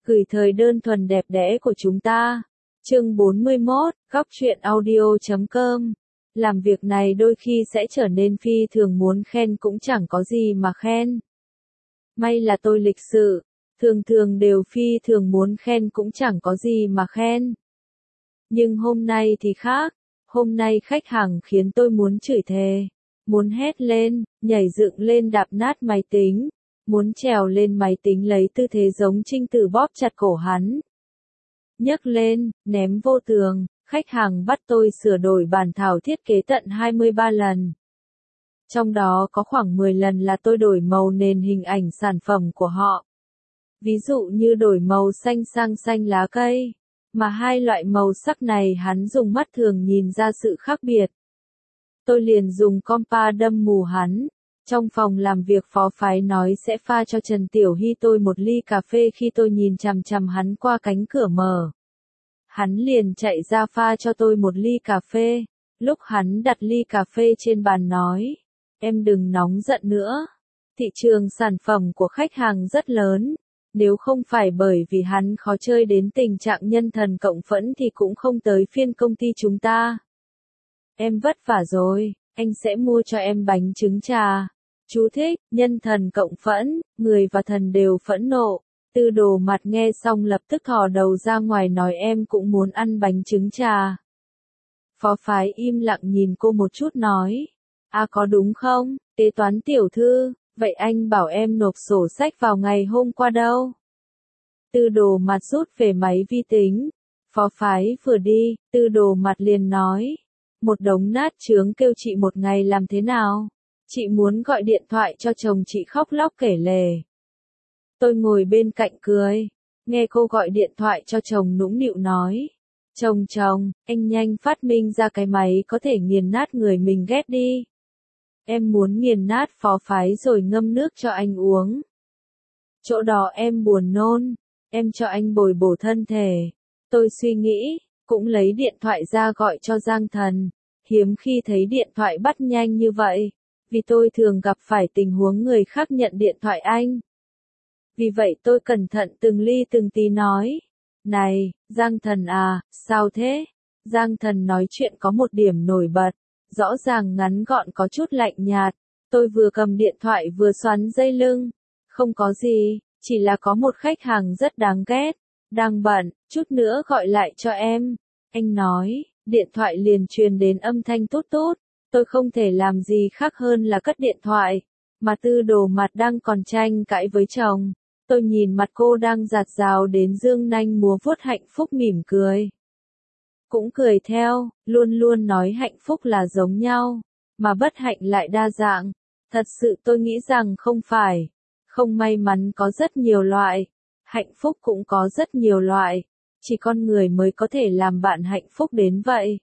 Gửi thời đơn thuần đẹp đẽ của chúng ta. Chương 41, Góc truyện audio.com. Làm việc này đôi khi sẽ trở nên phi thường muốn khen cũng chẳng có gì mà khen. May là tôi lịch sự, thường thường đều phi thường muốn khen cũng chẳng có gì mà khen. Nhưng hôm nay thì khác, hôm nay khách hàng khiến tôi muốn chửi thề, muốn hét lên, nhảy dựng lên đạp nát máy tính, muốn trèo lên máy tính lấy tư thế giống Trinh Tử bóp chặt cổ hắn. Nhấc lên, ném vô tường, khách hàng bắt tôi sửa đổi bản thảo thiết kế tận 23 lần. Trong đó có khoảng 10 lần là tôi đổi màu nền hình ảnh sản phẩm của họ. Ví dụ như đổi màu xanh sang xanh lá cây, mà hai loại màu sắc này hắn dùng mắt thường nhìn ra sự khác biệt. Tôi liền dùng compa đâm mù hắn. Trong phòng làm việc phó phái nói sẽ pha cho Trần Tiểu Hy tôi một ly cà phê khi tôi nhìn chằm chằm hắn qua cánh cửa mở. Hắn liền chạy ra pha cho tôi một ly cà phê. Lúc hắn đặt ly cà phê trên bàn nói, em đừng nóng giận nữa. Thị trường sản phẩm của khách hàng rất lớn. Nếu không phải bởi vì hắn khó chơi đến tình trạng nhân thần cộng phẫn thì cũng không tới phiên công ty chúng ta. Em vất vả rồi, anh sẽ mua cho em bánh trứng trà. Chú thích, nhân thần cộng phẫn, người và thần đều phẫn nộ. Tư Đồ Mặt nghe xong lập tức thò đầu ra ngoài nói em cũng muốn ăn bánh trứng trà. Phó phái im lặng nhìn cô một chút nói. À có đúng không, kế toán tiểu thư, vậy anh bảo em nộp sổ sách vào ngày hôm qua đâu? Tư Đồ Mặt rút về máy vi tính. Phó phái vừa đi, Tư Đồ Mặt liền nói. Một đống nát chướng kêu chị một ngày làm thế nào? Chị muốn gọi điện thoại cho chồng chị khóc lóc kể lể. Tôi ngồi bên cạnh cười, nghe cô gọi điện thoại cho chồng nũng nịu nói. Chồng, anh nhanh phát minh ra cái máy có thể nghiền nát người mình ghét đi. Em muốn nghiền nát phó phái rồi ngâm nước cho anh uống. Chỗ đó em buồn nôn, em cho anh bồi bổ thân thể. Tôi suy nghĩ, cũng lấy điện thoại ra gọi cho Giang Thần. Hiếm khi thấy điện thoại bắt nhanh như vậy. Vì tôi thường gặp phải tình huống người khác nhận điện thoại anh. Vì vậy tôi cẩn thận từng ly từng tí nói. Này, Giang Thần à, sao thế? Giang Thần nói chuyện có một điểm nổi bật. Rõ ràng ngắn gọn có chút lạnh nhạt. Tôi vừa cầm điện thoại vừa xoắn dây lưng. Không có gì, chỉ là có một khách hàng rất đáng ghét. Đang bận, chút nữa gọi lại cho em. Anh nói, điện thoại liền truyền đến âm thanh tút tút. Tôi không thể làm gì khác hơn là cất điện thoại. Mà Tư Đồ Mặt đang còn tranh cãi với chồng. Tôi nhìn mặt cô đang giạt rào đến dương nanh múa vuốt hạnh phúc mỉm cười. Cũng cười theo, luôn luôn nói hạnh phúc là giống nhau, mà bất hạnh lại đa dạng. Thật sự tôi nghĩ rằng không phải. Không may mắn có rất nhiều loại. Hạnh phúc cũng có rất nhiều loại. Chỉ con người mới có thể làm bạn hạnh phúc đến vậy.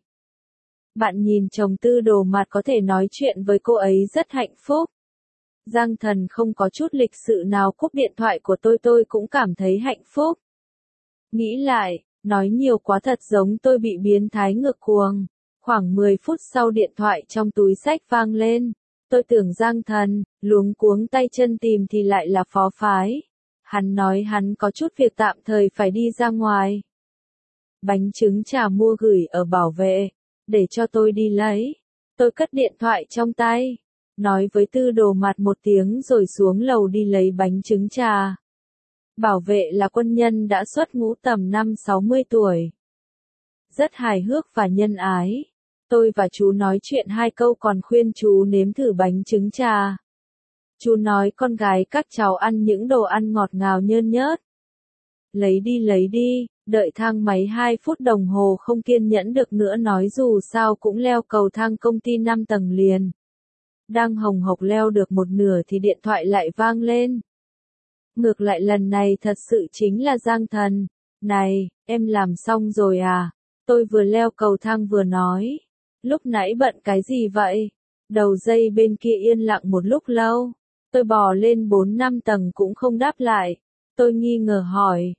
Bạn nhìn chồng Tư Đồ Mặt có thể nói chuyện với cô ấy rất hạnh phúc. Giang Thần không có chút lịch sự nào cúp điện thoại của tôi cũng cảm thấy hạnh phúc. Nghĩ lại, nói nhiều quá thật giống tôi bị biến thái ngược cuồng. Khoảng 10 phút sau điện thoại trong túi xách vang lên. Tôi tưởng Giang Thần, luống cuống tay chân tìm thì lại là phó phái. Hắn nói hắn có chút việc tạm thời phải đi ra ngoài. Bánh trứng trà mua gửi ở bảo vệ. Để cho tôi đi lấy. Tôi cất điện thoại trong tay. Nói với Tư Đồ Mặt một tiếng rồi xuống lầu đi lấy bánh trứng trà. Bảo vệ là quân nhân đã xuất ngũ tầm năm 60 tuổi. Rất hài hước và nhân ái. Tôi và chú nói chuyện 2 câu còn khuyên chú nếm thử bánh trứng trà. Chú nói con gái các cháu ăn những đồ ăn ngọt ngào nhơn nhớt. Lấy đi, đợi thang máy 2 phút đồng hồ không kiên nhẫn được nữa nói dù sao cũng leo cầu thang công ty 5 tầng liền. Đang hồng hộc leo được một nửa thì điện thoại lại vang lên. Ngược lại lần này thật sự chính là Giang Thần. Này, em làm xong rồi à? Tôi vừa leo cầu thang vừa nói. Lúc nãy bận cái gì vậy? Đầu dây bên kia yên lặng một lúc lâu. Tôi bò lên 4-5 tầng cũng không đáp lại. Tôi nghi ngờ hỏi,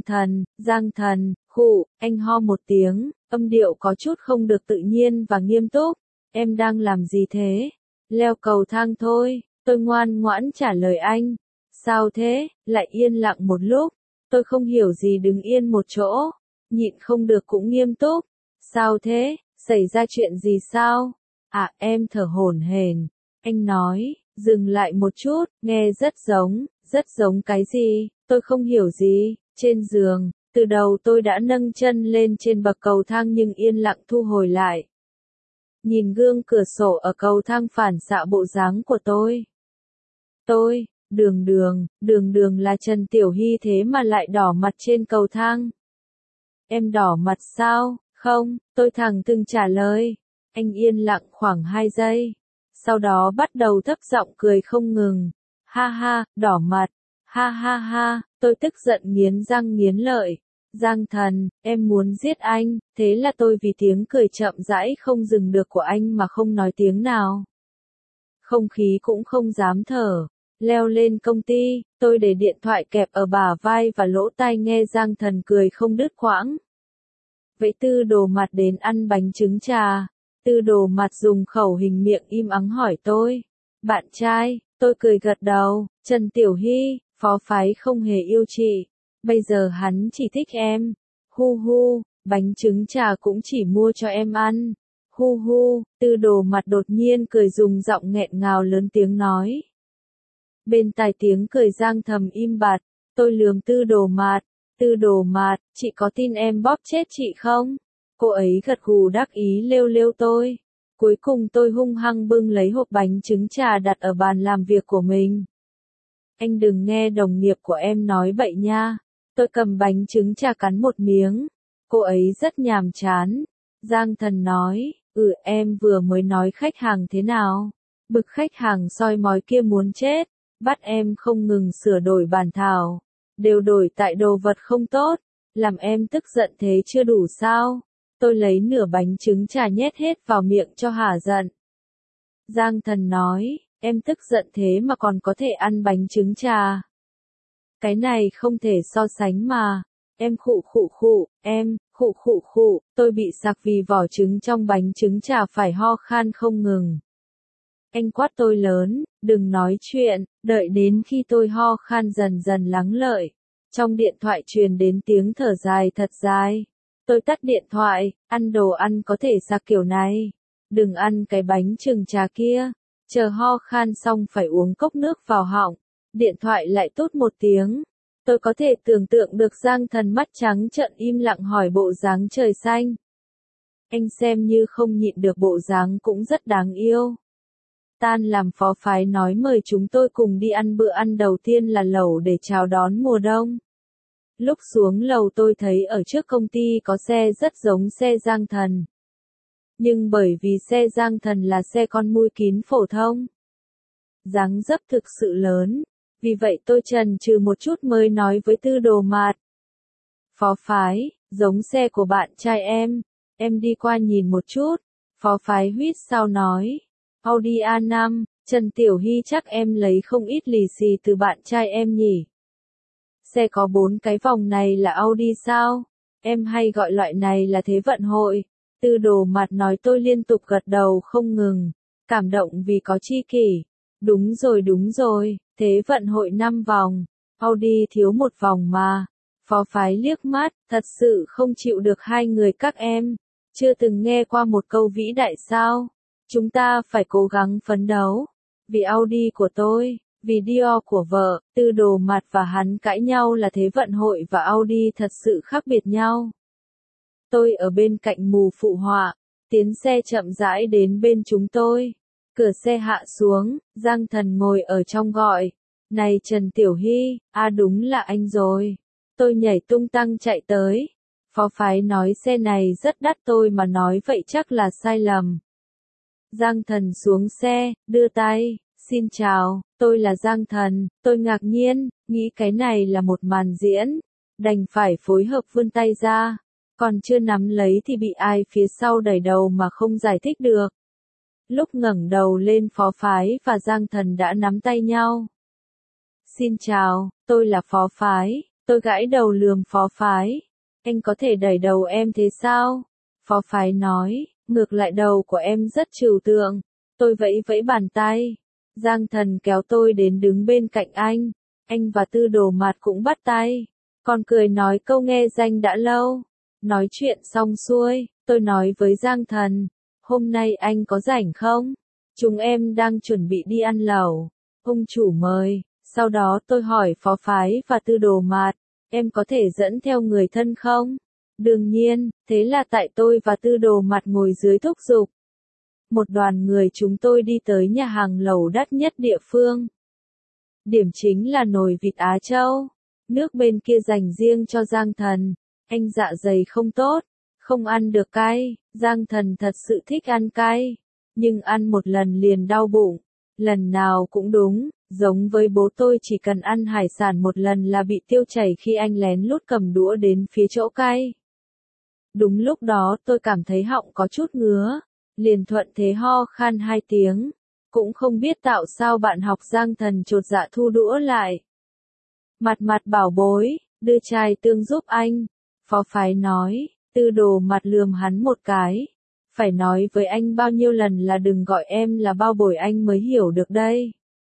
Giang Thần, khụ, anh ho một tiếng, âm điệu có chút không được tự nhiên và nghiêm túc. Em đang làm gì thế? Leo cầu thang thôi, tôi ngoan ngoãn trả lời anh. Sao thế, lại yên lặng một lúc. Tôi không hiểu gì đứng yên một chỗ, nhịn không được cũng nghiêm túc. Sao thế, xảy ra chuyện gì sao? À em thở hổn hển. Anh nói, dừng lại một chút, nghe rất giống cái gì, tôi không hiểu gì. Trên giường, từ đầu tôi đã nâng chân lên trên bậc cầu thang nhưng yên lặng thu hồi lại. Nhìn gương cửa sổ ở cầu thang phản xạ bộ dáng của tôi. Đường đường là Trần Tiểu Hy thế mà lại đỏ mặt trên cầu thang. Em đỏ mặt sao? Không, tôi thẳng thừng trả lời. Anh yên lặng khoảng 2 giây. Sau đó bắt đầu thấp giọng cười không ngừng. Ha ha, đỏ mặt. Ha ha ha, tôi tức giận nghiến răng nghiến lợi. Giang Thần, em muốn giết anh, thế là tôi vì tiếng cười chậm rãi không dừng được của anh mà không nói tiếng nào. Không khí cũng không dám thở. Leo lên công ty, tôi để điện thoại kẹp ở bả vai và lỗ tai nghe Giang Thần cười không đứt quãng. Vậy Tư Đồ Mặt đến ăn bánh trứng trà. Tư Đồ Mặt dùng khẩu hình miệng im ắng hỏi tôi. Bạn trai, tôi cười gật đầu. Trần Tiểu Hy, phó phái không hề yêu chị. Bây giờ hắn chỉ thích em. Hu hu, bánh trứng trà cũng chỉ mua cho em ăn. Hu hu, Tư Đồ Mặt đột nhiên cười dùng giọng nghẹn ngào lớn tiếng nói. Bên tai tiếng cười Giang Thầm im bặt, tôi lườm Tư Đồ Mặt, chị có tin em bóp chết chị không? Cô ấy gật gù đắc ý lêu lêu tôi. Cuối cùng tôi hung hăng bưng lấy hộp bánh trứng trà đặt ở bàn làm việc của mình. Anh đừng nghe đồng nghiệp của em nói bậy nha. Tôi cầm bánh trứng trà cắn một miếng. Cô ấy rất nhàm chán. Giang Thần nói, em vừa mới nói khách hàng thế nào? Bực khách hàng soi mói kia muốn chết. Bắt em không ngừng sửa đổi bản thảo, đều đổi tại đồ vật không tốt, làm em tức giận thế chưa đủ sao? Tôi lấy nửa bánh trứng trà nhét hết vào miệng cho hả giận. Giang Thần nói, em tức giận thế mà còn có thể ăn bánh trứng trà. Cái này không thể so sánh mà. Em khụ, tôi bị sặc vì vỏ trứng trong bánh trứng trà phải ho khan không ngừng. Anh quát tôi lớn, đừng nói chuyện, đợi đến khi tôi ho khan dần dần lắng lợi. Trong điện thoại truyền đến tiếng thở dài thật dài. Tôi tắt điện thoại, ăn đồ ăn có thể sặc kiểu này. Đừng ăn cái bánh trứng trà kia. Chờ ho khan xong phải uống cốc nước vào họng. Điện thoại lại tút một tiếng. Tôi có thể tưởng tượng được Giang Thần mắt trắng trợn im lặng hỏi bộ dáng trời xanh. Anh xem như không nhịn được bộ dáng cũng rất đáng yêu. Tan làm phó phái nói mời chúng tôi cùng đi ăn bữa ăn đầu tiên là lẩu để chào đón mùa đông. Lúc xuống lầu tôi thấy ở trước công ty có xe rất giống xe Giang Thần. Nhưng bởi vì xe Giang Thần là xe con mui kín phổ thông. Dáng dấp thực sự lớn. Vì vậy tôi chần chừ một chút mới nói với Tư Đồ Mặt. Phó phái, giống xe của bạn trai em đi qua nhìn một chút. Phó phái huýt sáo nói. Audi A5, Trần Tiểu Hy chắc em lấy không ít lì xì từ bạn trai em nhỉ. Xe có 4 cái vòng này là Audi sao? Em hay gọi loại này là Thế vận hội. Tư Đồ Mặt nói tôi liên tục gật đầu không ngừng. Cảm động vì có tri kỷ. Đúng rồi, Thế vận hội 5 vòng. Audi thiếu 1 vòng mà. Phó phái liếc mắt, thật sự không chịu được hai người các em. Chưa từng nghe qua một câu vĩ đại sao? Chúng ta phải cố gắng phấn đấu. Vì Audi của tôi, vì Dior của vợ, Tư Đồ Mặt và hắn cãi nhau là Thế vận hội và Audi thật sự khác biệt nhau. Tôi ở bên cạnh mù phụ họa, tiến xe chậm rãi đến bên chúng tôi. Cửa xe hạ xuống, Giang Thần ngồi ở trong gọi. Này Trần Tiểu Hy, đúng là anh rồi. Tôi nhảy tung tăng chạy tới. Phó phái nói xe này rất đắt tôi mà nói vậy chắc là sai lầm. Giang Thần xuống xe, đưa tay, xin chào, tôi là Giang Thần, tôi ngạc nhiên, nghĩ cái này là một màn diễn, đành phải phối hợp vươn tay ra, còn chưa nắm lấy thì bị ai phía sau đẩy đầu mà không giải thích được. Lúc ngẩng đầu lên phó phái và Giang Thần đã nắm tay nhau. Xin chào, tôi là phó phái, tôi gãi đầu lườm phó phái, anh có thể đẩy đầu em thế sao? Phó phái nói. Ngược lại đầu của em rất trừu tượng. Tôi vẫy vẫy bàn tay. Giang Thần kéo tôi đến đứng bên cạnh anh. Anh và Tư Đồ Mặt cũng bắt tay. Còn cười nói câu nghe danh đã lâu. Nói chuyện xong xuôi, tôi nói với Giang Thần, hôm nay anh có rảnh không? Chúng em đang chuẩn bị đi ăn lẩu. Ông chủ mời. Sau đó tôi hỏi Phó Phái và Tư Đồ Mạt, em có thể dẫn theo người thân không? Đương nhiên, thế là tại tôi và Tư Đồ Mạt ngồi dưới thúc giục. Một đoàn người chúng tôi đi tới nhà hàng lẩu đắt nhất địa phương. Điểm chính là nồi vịt Á Châu. Nước bên kia dành riêng cho Giang Thần. Anh dạ dày không tốt, không ăn được cay. Giang Thần thật sự thích ăn cay, nhưng ăn một lần liền đau bụng. Lần nào cũng đúng, giống với bố tôi chỉ cần ăn hải sản một lần là bị tiêu chảy khi anh lén lút cầm đũa đến phía chỗ cay. Đúng lúc đó tôi cảm thấy họng có chút ngứa, liền thuận thế ho khan 2 tiếng. Cũng không biết tạo sao bạn học Giang Thần chột dạ thu đũa lại. Mặt mặt bảo bối, đưa chai tương giúp anh. Phó Phái nói. Tư Đồ Mặt lườm hắn một cái. Phải nói với anh bao nhiêu lần là đừng gọi em là bao bồi anh mới hiểu được đây.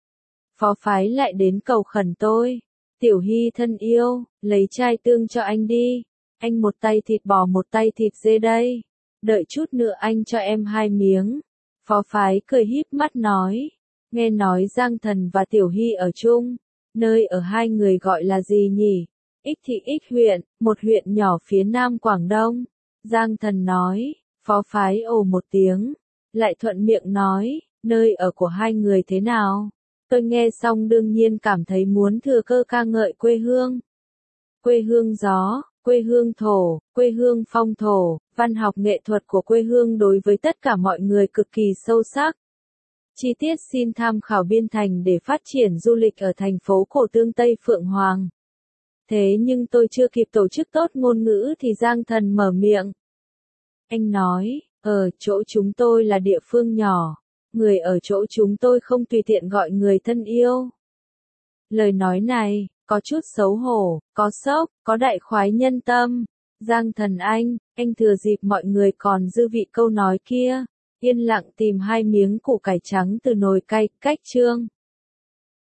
Phó Phái lại đến cầu khẩn tôi. Tiểu Hy thân yêu, lấy chai tương cho anh đi. Anh một tay thịt bò một tay thịt dê đây. Đợi chút nữa anh cho em 2 miếng. Phó Phái cười híp mắt nói. Nghe nói Giang Thần và Tiểu Hy ở chung. Nơi ở hai người gọi là gì nhỉ? Ích Thị Ích huyện, một huyện nhỏ phía nam Quảng Đông. Giang Thần nói. Phó Phái ồ một tiếng. Lại thuận miệng nói. Nơi ở của hai người thế nào? Tôi nghe xong đương nhiên cảm thấy muốn thừa cơ ca ngợi quê hương. Quê hương gió, quê hương thổ, quê hương phong thổ, văn học nghệ thuật của quê hương đối với tất cả mọi người cực kỳ sâu sắc. Chi tiết xin tham khảo biên thành để phát triển du lịch ở thành phố cổ tương Tây Phượng Hoàng. Thế nhưng tôi chưa kịp tổ chức tốt ngôn ngữ thì Giang Thần mở miệng. Anh nói, ở chỗ chúng tôi là địa phương nhỏ. Người ở chỗ chúng tôi không tùy tiện gọi người thân yêu. Lời nói này, có chút xấu hổ, có sốc, có đại khoái nhân tâm. Giang Thần anh thừa dịp mọi người còn dư vị câu nói kia. Yên lặng tìm 2 miếng củ cải trắng từ nồi cay, cách chương.